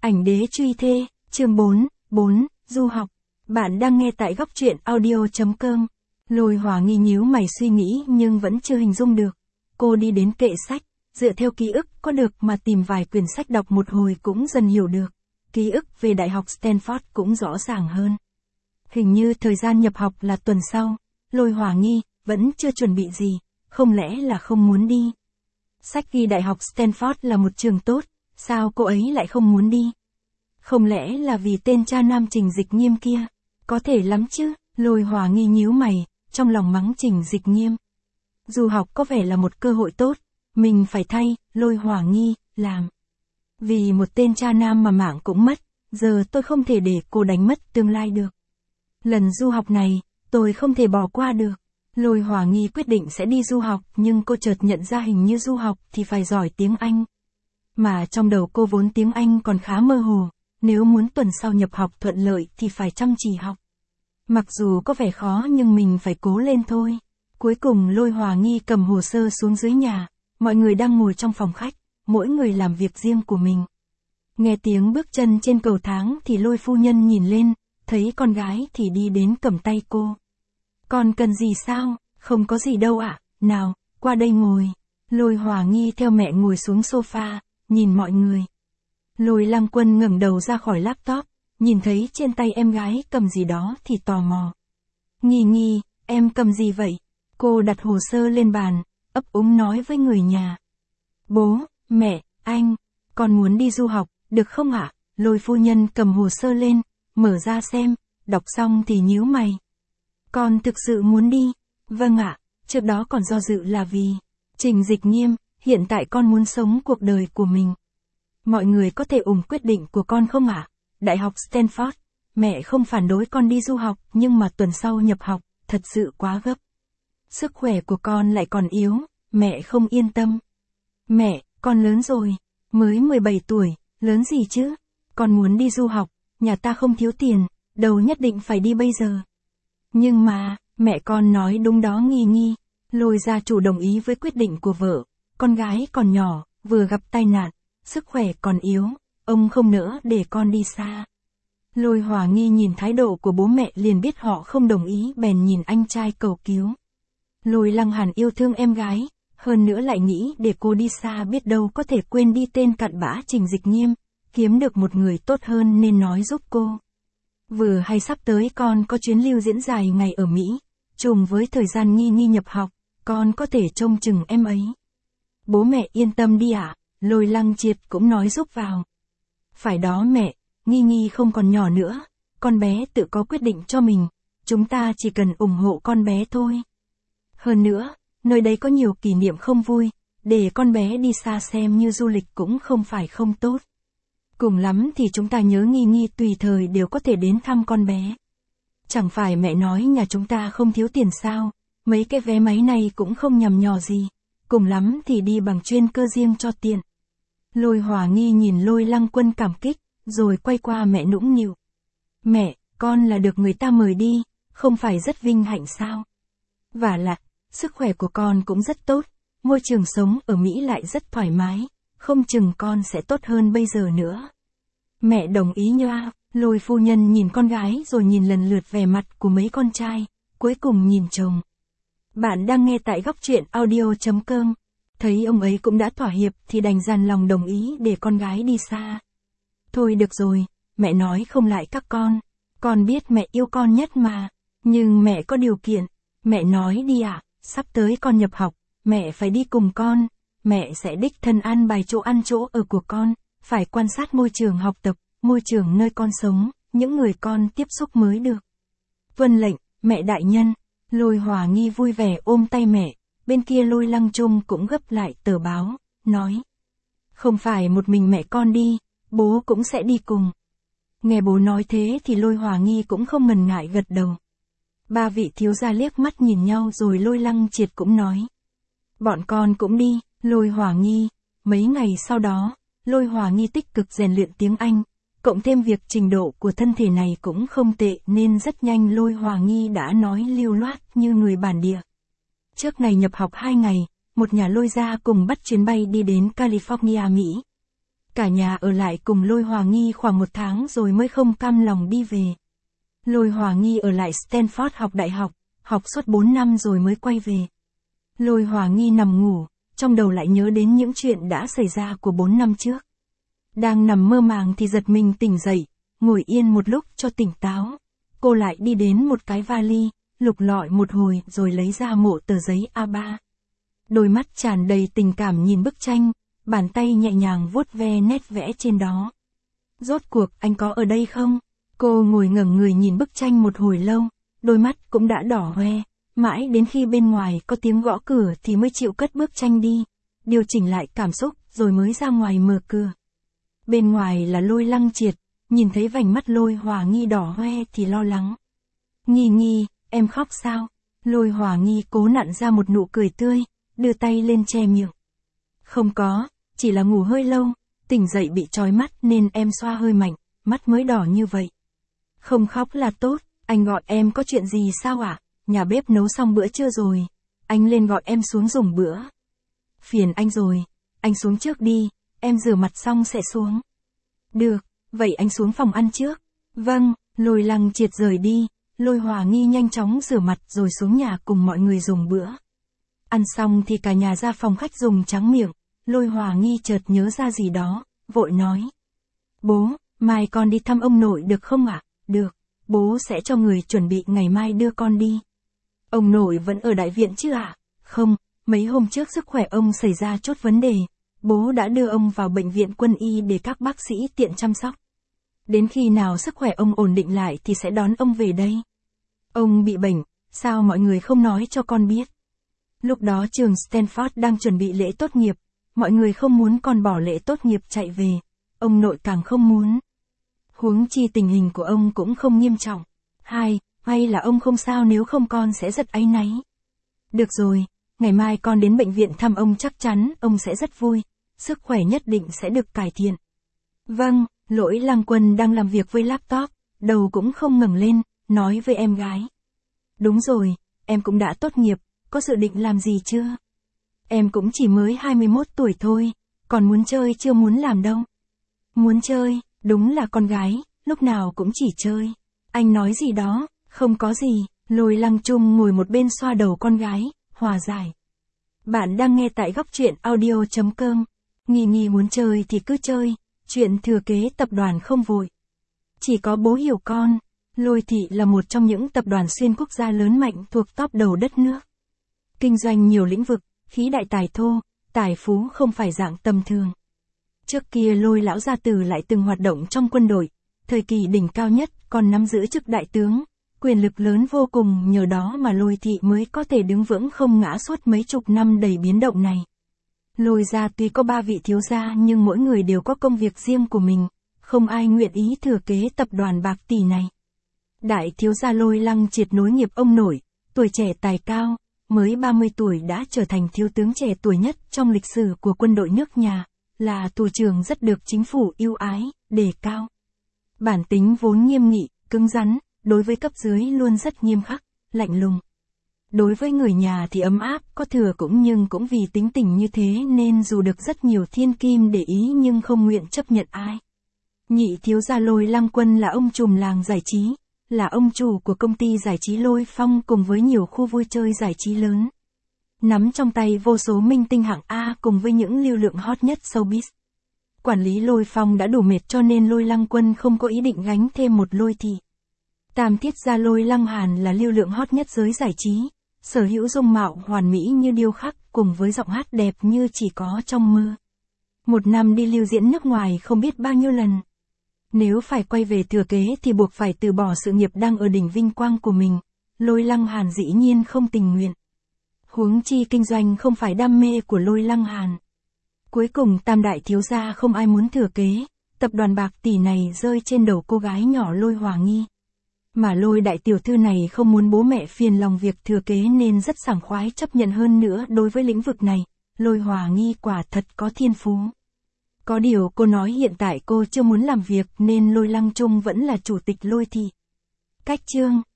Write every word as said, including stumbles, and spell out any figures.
Ảnh đế truy thê, chương bốn, bốn, du học. Bạn đang nghe tại góc truyện audio.com. Lôi Hòa Nghi nhíu mày suy nghĩ nhưng vẫn chưa hình dung được. Cô đi đến kệ sách, dựa theo ký ức có được mà tìm vài quyển sách đọc một hồi cũng dần hiểu được. Ký ức về Đại học Stanford cũng rõ ràng hơn. Hình như thời gian nhập học là tuần sau. Lôi Hòa Nghi vẫn chưa chuẩn bị gì, không lẽ là không muốn đi. Sách ghi Đại học Stanford là một trường tốt, sao cô ấy lại không muốn đi? Không lẽ là vì tên cha nam Trình Dịch Nghiêm kia? Có thể lắm chứ, Lôi Hòa Nghi nhíu mày, trong lòng mắng Trình Dịch Nghiêm. Du học có vẻ là một cơ hội tốt, mình phải thay, Lôi Hòa Nghi, làm. Vì một tên cha nam mà mạng cũng mất, giờ tôi không thể để cô đánh mất tương lai được. Lần du học này, tôi không thể bỏ qua được. Lôi Hòa Nghi quyết định sẽ đi du học nhưng cô chợt nhận ra hình như du học thì phải giỏi tiếng Anh. Mà trong đầu cô vốn tiếng Anh còn khá mơ hồ, nếu muốn tuần sau nhập học thuận lợi thì phải chăm chỉ học. Mặc dù có vẻ khó nhưng mình phải cố lên thôi. Cuối cùng Lôi Hòa Nghi cầm hồ sơ xuống dưới nhà, mọi người đang ngồi trong phòng khách, mỗi người làm việc riêng của mình. Nghe tiếng bước chân trên cầu thang thì Lôi phu nhân nhìn lên, thấy con gái thì đi đến cầm tay cô. Còn cần gì sao? Không có gì đâu ạ, nào, qua đây ngồi. Lôi Hòa Nghi theo mẹ ngồi xuống sofa, nhìn mọi người. Lôi Lăng Quân ngẩng đầu ra khỏi laptop, nhìn thấy trên tay em gái cầm gì đó thì tò mò. Nghi Nghi, em cầm gì vậy? Cô đặt hồ sơ lên bàn, ấp úng nói với người nhà. Bố, mẹ, anh, con muốn đi du học, được không ạ? Lôi phu nhân cầm hồ sơ lên, mở ra xem, đọc xong thì nhíu mày. Con thực sự muốn đi? Vâng ạ, trước đó còn do dự là vì Trình Dịch Nghiêm, hiện tại con muốn sống cuộc đời của mình. Mọi người có thể ủng quyết định của con không ạ? Đại học Stanford, mẹ không phản đối con đi du học nhưng mà tuần sau nhập học, thật sự quá gấp. Sức khỏe của con lại còn yếu, mẹ không yên tâm. Mẹ, con lớn rồi, mới mười bảy tuổi, lớn gì chứ? Con muốn đi du học, nhà ta không thiếu tiền, đâu nhất định phải đi bây giờ. Nhưng mà, mẹ con nói đúng đó Nghi Nghi. Lôi gia chủ đồng ý với quyết định của vợ. Con gái còn nhỏ, vừa gặp tai nạn, sức khỏe còn yếu, ông không nỡ để con đi xa. Lôi Hòa Nghi nhìn thái độ của bố mẹ liền biết họ không đồng ý bèn nhìn anh trai cầu cứu. Lôi Lăng Hàn yêu thương em gái, hơn nữa lại nghĩ để cô đi xa biết đâu có thể quên đi tên cặn bã Trình Dịch Nghiêm, kiếm được một người tốt hơn nên nói giúp cô. Vừa hay sắp tới con có chuyến lưu diễn dài ngày ở Mỹ, trùng với thời gian Nghi Nghi nhập học, con có thể trông chừng em ấy. Bố mẹ yên tâm đi ạ, Lôi Lăng Triệt cũng nói giúp vào. Phải đó mẹ, Nghi Nghi không còn nhỏ nữa, con bé tự có quyết định cho mình, chúng ta chỉ cần ủng hộ con bé thôi. Hơn nữa, nơi đây có nhiều kỷ niệm không vui, để con bé đi xa xem như du lịch cũng không phải không tốt. Cùng lắm thì chúng ta nhớ Nghi Nghi tùy thời đều có thể đến thăm con bé. Chẳng phải mẹ nói nhà chúng ta không thiếu tiền sao, mấy cái vé máy này cũng không nhằm nhò gì, cùng lắm thì đi bằng chuyên cơ riêng cho tiện. Lôi Hòa Nghi nhìn Lôi Lăng Quân cảm kích, rồi quay qua mẹ nũng nịu. Mẹ, con là được người ta mời đi, không phải rất vinh hạnh sao? Vả lại, sức khỏe của con cũng rất tốt, môi trường sống ở Mỹ lại rất thoải mái, không chừng con sẽ tốt hơn bây giờ nữa. Mẹ đồng ý nha. Lôi phu nhân nhìn con gái rồi nhìn lần lượt vẻ mặt của mấy con trai, cuối cùng nhìn chồng. Bạn đang nghe tại góc truyện audio.com. Thấy ông ấy cũng đã thỏa hiệp thì đành dằn lòng đồng ý để con gái đi xa. Thôi được rồi, mẹ nói không lại các con. Con biết mẹ yêu con nhất mà. Nhưng mẹ có điều kiện. Mẹ nói đi ạ, sắp tới con nhập học, mẹ phải đi cùng con. Mẹ sẽ đích thân an bài chỗ ăn chỗ ở của con, phải quan sát môi trường học tập, môi trường nơi con sống, những người con tiếp xúc mới được. Vâng lệnh, mẹ đại nhân. Lôi Hòa Nghi vui vẻ ôm tay mẹ, bên kia Lôi Lăng Trung cũng gấp lại tờ báo, nói. Không phải một mình mẹ con đi, bố cũng sẽ đi cùng. Nghe bố nói thế thì Lôi Hòa Nghi cũng không ngần ngại gật đầu. Ba vị thiếu gia liếc mắt nhìn nhau rồi Lôi Lăng Triệt cũng nói. Bọn con cũng đi, Lôi Hòa Nghi. Mấy ngày sau đó, Lôi Hòa Nghi tích cực rèn luyện tiếng Anh. Cộng thêm việc trình độ của thân thể này cũng không tệ nên rất nhanh Lôi Hòa Nghi đã nói lưu loát như người bản địa. Trước ngày nhập học hai ngày, một nhà Lôi gia cùng bắt chuyến bay đi đến California, Mỹ. Cả nhà ở lại cùng Lôi Hòa Nghi khoảng một tháng rồi mới không cam lòng đi về. Lôi Hòa Nghi ở lại Stanford học đại học, học suốt bốn năm rồi mới quay về. Lôi Hòa Nghi nằm ngủ, trong đầu lại nhớ đến những chuyện đã xảy ra của bốn năm trước. Đang nằm mơ màng thì giật mình tỉnh dậy, ngồi yên một lúc cho tỉnh táo. Cô lại đi đến một cái vali, lục lọi một hồi rồi lấy ra mộ tờ giấy A ba. Đôi mắt tràn đầy tình cảm nhìn bức tranh, bàn tay nhẹ nhàng vuốt ve nét vẽ trên đó. Rốt cuộc anh có ở đây không? Cô ngồi ngẩng người nhìn bức tranh một hồi lâu, đôi mắt cũng đã đỏ hoe, mãi đến khi bên ngoài có tiếng gõ cửa thì mới chịu cất bức tranh đi, điều chỉnh lại cảm xúc rồi mới ra ngoài mở cửa. Bên ngoài là Lôi Lăng Triệt, nhìn thấy vành mắt Lôi Hòa Nghi đỏ hoe thì lo lắng. Nghi Nghi, em khóc sao? Lôi Hòa Nghi cố nặn ra một nụ cười tươi, đưa tay lên che miệng. Không có, chỉ là ngủ hơi lâu, tỉnh dậy bị chói mắt nên em xoa hơi mạnh, mắt mới đỏ như vậy. Không khóc là tốt, anh gọi em có chuyện gì sao ạ? À? Nhà bếp nấu xong bữa trưa rồi, anh lên gọi em xuống dùng bữa. Phiền anh rồi, anh xuống trước đi, em rửa mặt xong sẽ xuống. Được, vậy anh xuống phòng ăn trước. Vâng, Lôi Lăng Triệt rời đi, Lôi Hòa Nghi nhanh chóng rửa mặt rồi xuống nhà cùng mọi người dùng bữa. Ăn xong thì cả nhà ra phòng khách dùng trắng miệng, Lôi Hòa Nghi chợt nhớ ra gì đó, vội nói. Bố, mai con đi thăm ông nội được không ạ? À? Được, bố sẽ cho người chuẩn bị ngày mai đưa con đi. Ông nội vẫn ở đại viện chứ ạ? À? Không, mấy hôm trước sức khỏe ông xảy ra chút vấn đề, bố đã đưa ông vào bệnh viện quân y để các bác sĩ tiện chăm sóc. Đến khi nào sức khỏe ông ổn định lại thì sẽ đón ông về đây. Ông bị bệnh, sao mọi người không nói cho con biết? Lúc đó trường Stanford đang chuẩn bị lễ tốt nghiệp, mọi người không muốn con bỏ lễ tốt nghiệp chạy về, ông nội càng không muốn. Huống chi tình hình của ông cũng không nghiêm trọng. Hai, hay là ông không sao nếu không con sẽ rất áy náy. Được rồi, ngày mai con đến bệnh viện thăm ông chắc chắn ông sẽ rất vui, sức khỏe nhất định sẽ được cải thiện. Vâng, Lỗi Lăng Quân đang làm việc với laptop, đầu cũng không ngẩng lên, nói với em gái. Đúng rồi, em cũng đã tốt nghiệp, có dự định làm gì chưa? Em cũng chỉ mới hai mươi mốt tuổi thôi, còn muốn chơi chưa muốn làm đâu. Muốn chơi, đúng là con gái, lúc nào cũng chỉ chơi. Anh nói gì đó, không có gì, Lôi Lăng Trung ngồi một bên xoa đầu con gái, hòa giải. Bạn đang nghe tại góc truyện audio chấm com. Nghi Nghi muốn chơi thì cứ chơi, chuyện thừa kế tập đoàn không vội. Chỉ có bố hiểu con, Lôi Thị là một trong những tập đoàn xuyên quốc gia lớn mạnh thuộc top đầu đất nước. Kinh doanh nhiều lĩnh vực, khí đại tài thô, tài phú không phải dạng tầm thường. Trước kia Lôi lão gia tử lại từng hoạt động trong quân đội, thời kỳ đỉnh cao nhất còn nắm giữ chức đại tướng, quyền lực lớn vô cùng, nhờ đó mà Lôi Thị mới có thể đứng vững không ngã suốt mấy chục năm đầy biến động này. Lôi gia tuy có ba vị thiếu gia nhưng mỗi người đều có công việc riêng của mình, không ai nguyện ý thừa kế tập đoàn bạc tỷ này. Đại thiếu gia Lôi Lăng Triệt nối nghiệp ông nội, tuổi trẻ tài cao, mới ba mươi tuổi đã trở thành thiếu tướng trẻ tuổi nhất trong lịch sử của quân đội nước nhà, là thủ trưởng rất được chính phủ ưu ái, đề cao. Bản tính vốn nghiêm nghị, cứng rắn, đối với cấp dưới luôn rất nghiêm khắc, lạnh lùng. Đối với người nhà thì ấm áp, có thừa cũng nhưng cũng vì tính tình như thế nên dù được rất nhiều thiên kim để ý nhưng không nguyện chấp nhận ai. Nhị thiếu gia Lôi Lăng Quân là ông trùm làng giải trí, là ông chủ của công ty giải trí Lôi Phong cùng với nhiều khu vui chơi giải trí lớn. Nắm trong tay vô số minh tinh hạng A cùng với những lưu lượng hot nhất showbiz. Quản lý Lôi Phong đã đủ mệt cho nên Lôi Lăng Quân không có ý định gánh thêm một Lôi Thị. Tam thiết gia Lôi Lăng Hàn là lưu lượng hot nhất giới giải trí, sở hữu dung mạo hoàn mỹ như điêu khắc cùng với giọng hát đẹp như chỉ có trong mơ. Một năm đi lưu diễn nước ngoài không biết bao nhiêu lần. Nếu phải quay về thừa kế thì buộc phải từ bỏ sự nghiệp đang ở đỉnh vinh quang của mình, Lôi Lăng Hàn dĩ nhiên không tình nguyện. Huống chi kinh doanh không phải đam mê của Lôi Lăng Hàn. Cuối cùng tam đại thiếu gia không ai muốn thừa kế, tập đoàn bạc tỷ này rơi trên đầu cô gái nhỏ Lôi Hòa Nghi. Mà Lôi đại tiểu thư này không muốn bố mẹ phiền lòng việc thừa kế nên rất sảng khoái chấp nhận, hơn nữa đối với lĩnh vực này, Lôi Hòa Nghi quả thật có thiên phú. Có điều cô nói hiện tại cô chưa muốn làm việc nên Lôi Lăng Trung vẫn là chủ tịch Lôi Thị. Cách chương